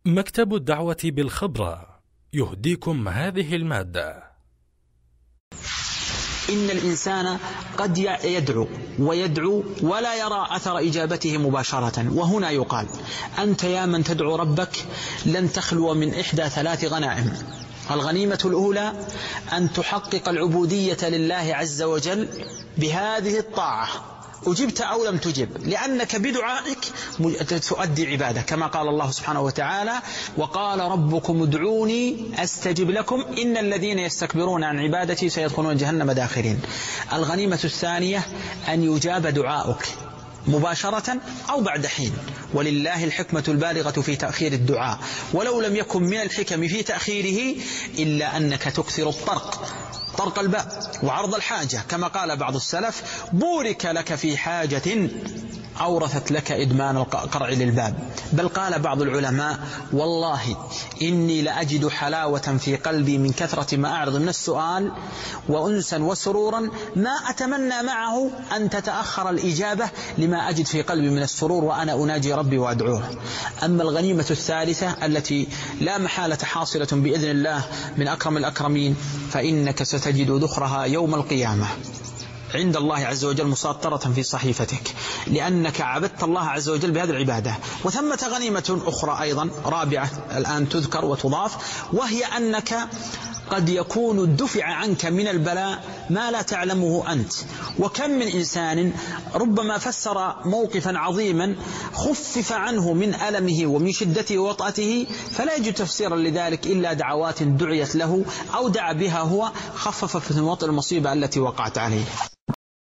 مكتب الدعوة بالخبرة يهديكم هذه المادة. إن الإنسان قد يدعو ويدعو ولا يرى أثر إجابته مباشرة، وهنا يقال: أنت يا من تدعو ربك لن تخلو من إحدى 3 غنائم. الغنيمة الأولى أن تحقق العبودية لله عز وجل بهذه الطاعة، أجبت أو لم تجب، لأنك بدعائك تؤدي عبادة، كما قال الله سبحانه وتعالى: وقال ربكم ادعوني أستجب لكم إن الذين يستكبرون عن عبادتي سيدخلون جهنم داخرين. الغنيمة الثانية أن يجاب دعاؤك مباشرة أو بعد حين، ولله الحكمة البالغة في تأخير الدعاء، ولو لم يكن من الحكم في تأخيره إلا أنك تكثر طرق الباب وعرض الحاجة، كما قال بعض السلف: بورك لك في حاجة أورثت لك إدمان القرع للباب. بل قال بعض العلماء: والله إني لأجد حلاوة في قلبي من كثرة ما أعرض من السؤال، وأنسا وسرورا ما أتمنى معه أن تتأخر الإجابة لما أجد في قلبي من السرور وأنا أناجي ربي وأدعوه. أما الغنيمة الثالثة التي لا محالة حاصلة بإذن الله من أكرم الأكرمين، فإنك ستجد ذخرها يوم القيامة عند الله عز وجل مسطرة في صحيفتك، لأنك عبدت الله عز وجل بهذه العبادة. وثمة غنيمة أخرى أيضا رابعة الآن تذكر وتضاف، وهي أنك قد يكون دفع عنك من البلاء ما لا تعلمه أنت. وكم من إنسان ربما فسر موقفا عظيما خفف عنه من ألمه ومن شدته ووطأته، فلا يجد تفسيرا لذلك إلا دعوات دعيت له أو دعا بها هو، خفف في وطأ المصيبة التي وقعت عليه.